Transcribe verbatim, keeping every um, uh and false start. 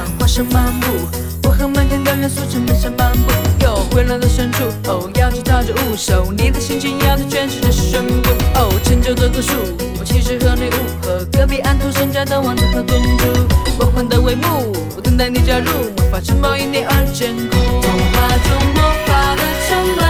花上漫步，我和漫天的元素城门上漫步。有回廊的深处，哦，要去踏着舞手，你的心情要在诠释着宣布。哦，成就这棵树，我其实和你舞，和隔壁安徒生家的王子和公主。梦幻的帷幕，等待你加入，魔法城堡因你而坚固。童话中魔法的城堡。